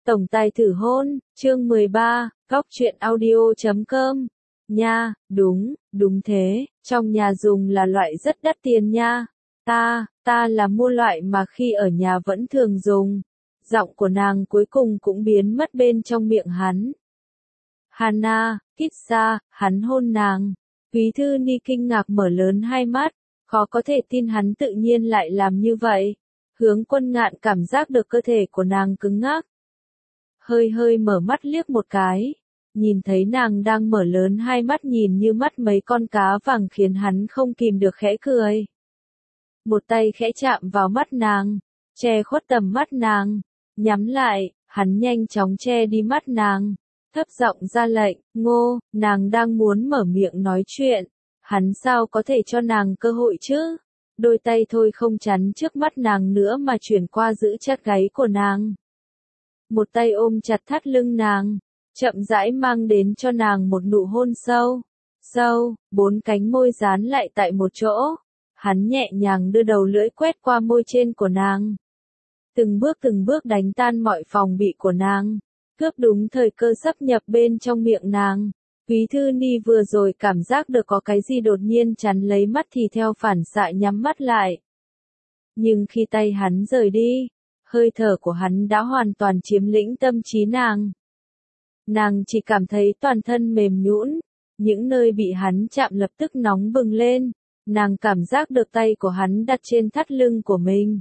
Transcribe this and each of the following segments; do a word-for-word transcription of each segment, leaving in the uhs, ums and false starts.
Tổng tài thử hôn, chương mười ba, góc truyện audio chấm com. Nha, đúng, đúng thế, trong nhà dùng là loại rất đắt tiền nha. Ta, ta là mua loại mà khi ở nhà vẫn thường dùng. Giọng của nàng cuối cùng cũng biến mất bên trong miệng hắn. Hana, Kitsa, hắn hôn nàng. Quý thư ni kinh ngạc mở lớn hai mắt, khó có thể tin hắn tự nhiên lại làm như vậy. Hướng Quân Ngạn cảm giác được cơ thể của nàng cứng ngắc. Hơi hơi mở mắt liếc một cái, nhìn thấy nàng đang mở lớn hai mắt nhìn như mắt mấy con cá vàng khiến hắn không kìm được khẽ cười. Một tay khẽ chạm vào mắt nàng, che khuất tầm mắt nàng, nhắm lại, hắn nhanh chóng che đi mắt nàng, thấp giọng ra lệnh, Ngô, nàng đang muốn mở miệng nói chuyện, hắn sao có thể cho nàng cơ hội chứ? Đôi tay thôi không chắn trước mắt nàng nữa mà chuyển qua giữ chặt gáy của nàng. Một tay ôm chặt thắt lưng nàng, chậm rãi mang đến cho nàng một nụ hôn sâu, sâu, bốn cánh môi dán lại tại một chỗ. Hắn nhẹ nhàng đưa đầu lưỡi quét qua môi trên của nàng. Từng bước từng bước đánh tan mọi phòng bị của nàng, cướp đúng thời cơ sắp nhập bên trong miệng nàng. Quý thư ni vừa rồi cảm giác được có cái gì đột nhiên chắn lấy mắt thì theo phản xạ nhắm mắt lại. Nhưng khi tay hắn rời đi, hơi thở của hắn đã hoàn toàn chiếm lĩnh tâm trí nàng. Nàng chỉ cảm thấy toàn thân mềm nhũn, những nơi bị hắn chạm lập tức nóng bừng lên, nàng cảm giác được tay của hắn đặt trên thắt lưng của mình.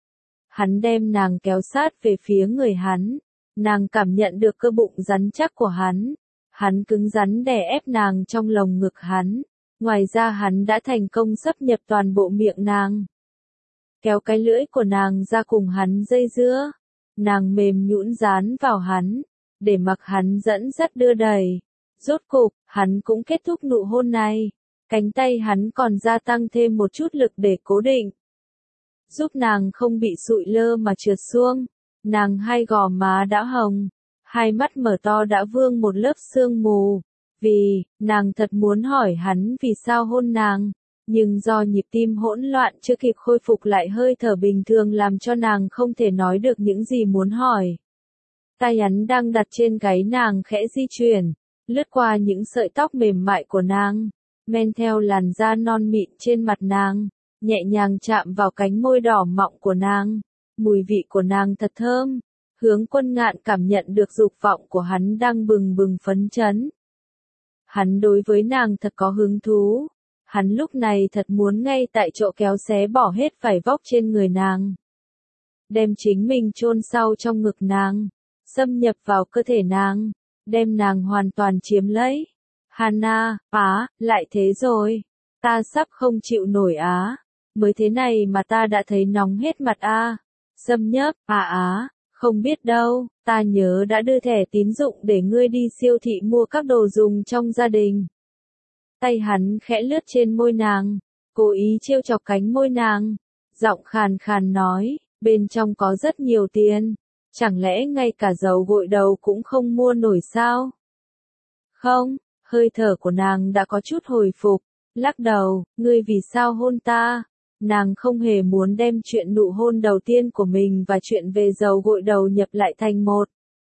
Hắn đem nàng kéo sát về phía người hắn, nàng cảm nhận được cơ bụng rắn chắc của hắn, hắn cứng rắn đè ép nàng trong lồng ngực hắn, ngoài ra hắn đã thành công xâm nhập toàn bộ miệng nàng. Kéo cái lưỡi của nàng ra cùng hắn dây dưa, nàng mềm nhũn dán vào hắn, để mặc hắn dẫn dắt đưa đẩy. Rốt cục, hắn cũng kết thúc nụ hôn này, cánh tay hắn còn gia tăng thêm một chút lực để cố định, giúp nàng không bị sụi lơ mà trượt xuống. Nàng hai gò má đã hồng, hai mắt mở to đã vương một lớp sương mù, vì, nàng thật muốn hỏi hắn vì sao hôn nàng. Nhưng do nhịp tim hỗn loạn chưa kịp khôi phục lại hơi thở bình thường làm cho nàng không thể nói được những gì muốn hỏi. Tay hắn đang đặt trên gáy nàng khẽ di chuyển, lướt qua những sợi tóc mềm mại của nàng, men theo làn da non mịn trên mặt nàng, nhẹ nhàng chạm vào cánh môi đỏ mọng của nàng. Mùi vị của nàng thật thơm, Hướng Quân Ngạn cảm nhận được dục vọng của hắn đang bừng bừng phấn chấn. Hắn đối với nàng thật có hứng thú. Hắn lúc này thật muốn ngay tại chỗ kéo xé bỏ hết vải vóc trên người nàng. Đem chính mình chôn sau trong ngực nàng, xâm nhập vào cơ thể nàng, đem nàng hoàn toàn chiếm lấy. Hana, á, lại thế rồi. Ta sắp không chịu nổi á. Mới thế này mà ta đã thấy nóng hết mặt a. Xâm nhấp, à á, không biết đâu, ta nhớ đã đưa thẻ tín dụng để ngươi đi siêu thị mua các đồ dùng trong gia đình. Tay hắn khẽ lướt trên môi nàng, cố ý trêu chọc cánh môi nàng, giọng khàn khàn nói, bên trong có rất nhiều tiền, chẳng lẽ ngay cả dầu gội đầu cũng không mua nổi sao? Không, hơi thở của nàng đã có chút hồi phục, lắc đầu, ngươi vì sao hôn ta? Nàng không hề muốn đem chuyện nụ hôn đầu tiên của mình và chuyện về dầu gội đầu nhập lại thành một.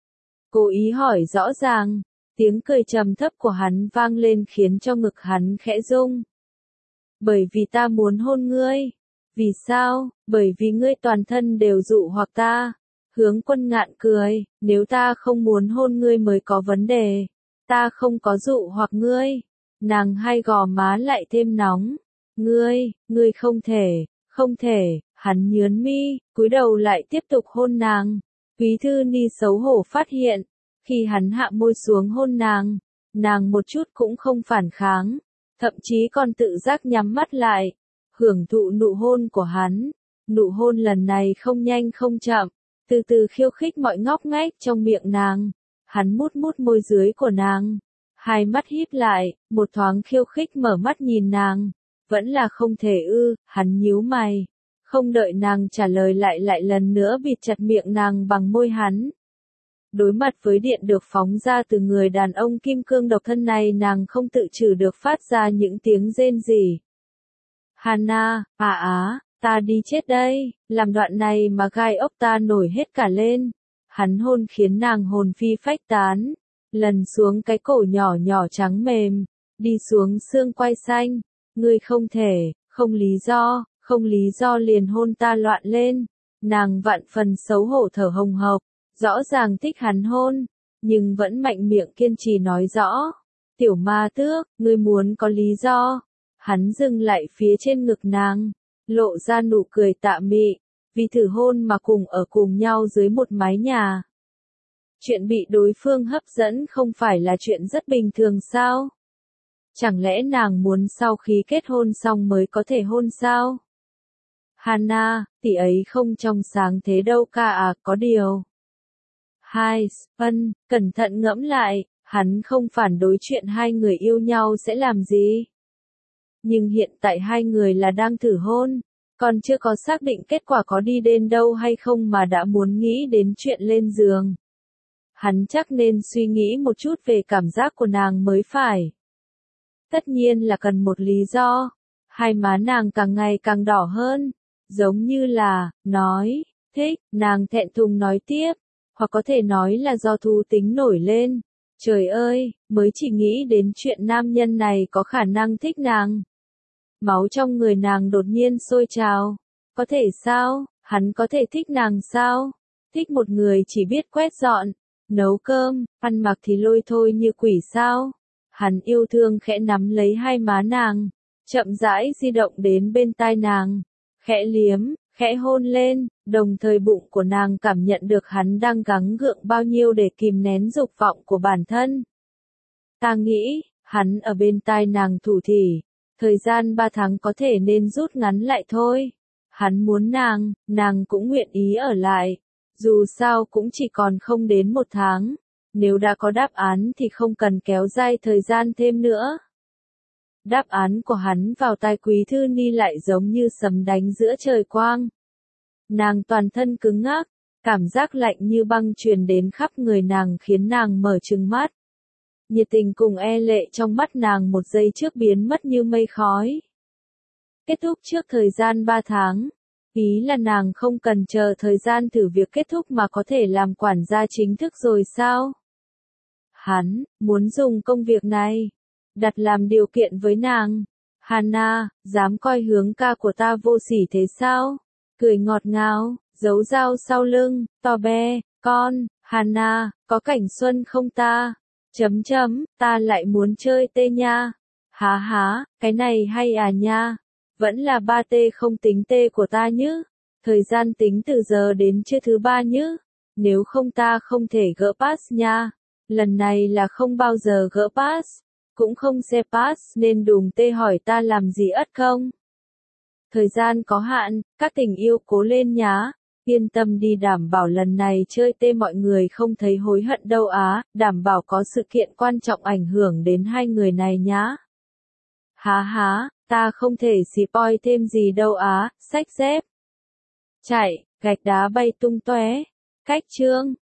Cố ý hỏi rõ ràng. Tiếng cười trầm thấp của hắn vang lên khiến cho ngực hắn khẽ rung. Bởi vì ta muốn hôn ngươi. Vì sao? Bởi vì ngươi toàn thân đều dụ hoặc ta. Hướng Quân Ngạn cười, nếu ta không muốn hôn ngươi mới có vấn đề. Ta không có dụ hoặc ngươi. Nàng hai gò má lại thêm nóng. Ngươi, ngươi không thể, không thể, hắn nhướn mi, cúi đầu lại tiếp tục hôn nàng. Quý thư ni xấu hổ phát hiện. Khi hắn hạ môi xuống hôn nàng, nàng một chút cũng không phản kháng, thậm chí còn tự giác nhắm mắt lại, hưởng thụ nụ hôn của hắn. Nụ hôn lần này không nhanh không chậm, từ từ khiêu khích mọi ngóc ngách trong miệng nàng. Hắn mút mút môi dưới của nàng, hai mắt híp lại, một thoáng khiêu khích mở mắt nhìn nàng, vẫn là không thể ư, hắn nhíu mày, không đợi nàng trả lời lại lại lần nữa bịt chặt miệng nàng bằng môi hắn. Đối mặt với điện được phóng ra từ người đàn ông kim cương độc thân này nàng không tự chủ được phát ra những tiếng rên rỉ. Hana, à á, ta đi chết đây, làm đoạn này mà gai ốc ta nổi hết cả lên. Hắn hôn khiến nàng hồn phi phách tán, lần xuống cái cổ nhỏ nhỏ trắng mềm, đi xuống xương quai xanh, ngươi không thể, không lý do, không lý do liền hôn ta loạn lên, nàng vạn phần xấu hổ thở hồng hộc, rõ ràng thích hắn hôn, nhưng vẫn mạnh miệng kiên trì nói rõ, tiểu ma tước, ngươi muốn có lý do, hắn dừng lại phía trên ngực nàng, lộ ra nụ cười tạ mị, vì thử hôn mà cùng ở cùng nhau dưới một mái nhà. Chuyện bị đối phương hấp dẫn không phải là chuyện rất bình thường sao? Chẳng lẽ nàng muốn sau khi kết hôn xong mới có thể hôn sao? Hana, tỷ ấy không trong sáng thế đâu ca à, có điều. Hai, Ân, cẩn thận ngẫm lại, hắn không phản đối chuyện hai người yêu nhau sẽ làm gì. Nhưng hiện tại hai người là đang thử hôn, còn chưa có xác định kết quả có đi đến đâu hay không mà đã muốn nghĩ đến chuyện lên giường. Hắn chắc nên suy nghĩ một chút về cảm giác của nàng mới phải. Tất nhiên là cần một lý do. Hai má nàng càng ngày càng đỏ hơn, giống như là, nói, thích, nàng thẹn thùng nói tiếp, hoặc có thể nói là do thú tính nổi lên. Trời ơi, mới chỉ nghĩ đến chuyện nam nhân này có khả năng thích nàng. Máu trong người nàng đột nhiên sôi trào. Có thể sao, hắn có thể thích nàng sao? Thích một người chỉ biết quét dọn, nấu cơm, ăn mặc thì lôi thôi như quỷ sao? Hắn yêu thương khẽ nắm lấy hai má nàng, chậm rãi di động đến bên tai nàng, khẽ liếm, khẽ hôn lên, đồng thời bụng của nàng cảm nhận được hắn đang gắng gượng bao nhiêu để kìm nén dục vọng của bản thân. Ta nghĩ, hắn ở bên tai nàng thủ thỉ, thời gian ba tháng có thể nên rút ngắn lại thôi. Hắn muốn nàng, nàng cũng nguyện ý ở lại, dù sao cũng chỉ còn không đến một tháng. Nếu đã có đáp án thì không cần kéo dài thời gian thêm nữa. Đáp án của hắn vào tai Quý Thư Ni lại giống như sấm đánh giữa trời quang. Nàng toàn thân cứng ngắc, cảm giác lạnh như băng truyền đến khắp người nàng khiến nàng mở trừng mắt. Nhiệt tình cùng e lệ trong mắt nàng một giây trước biến mất như mây khói. Kết thúc trước thời gian ba tháng. Ý là nàng không cần chờ thời gian thử việc kết thúc mà có thể làm quản gia chính thức rồi sao? Hắn, muốn dùng công việc này, đặt làm điều kiện với nàng. Hana, dám coi hướng ca của ta vô sỉ thế sao? Cười ngọt ngào, giấu dao sau lưng, to be, con, Hana, có cảnh xuân không ta? Chấm chấm, ta lại muốn chơi tê nha. Há há, cái này hay à nha. Vẫn là ba tê không tính tê của ta nhứ. Thời gian tính từ giờ đến trưa thứ ba nhứ. Nếu không ta không thể gỡ pass nha. Lần này là không bao giờ gỡ pass. Cũng không xe pass nên đùm tê hỏi ta làm gì ất không. Thời gian có hạn, các tình yêu cố lên nhá. Yên tâm đi, đảm bảo lần này chơi tê mọi người không thấy hối hận đâu á. Đảm bảo có sự kiện quan trọng ảnh hưởng đến hai người này nhá. Há há, ta không thể spoil thêm gì đâu á, xách dép. Chạy, gạch đá bay tung tóe. Cách chương.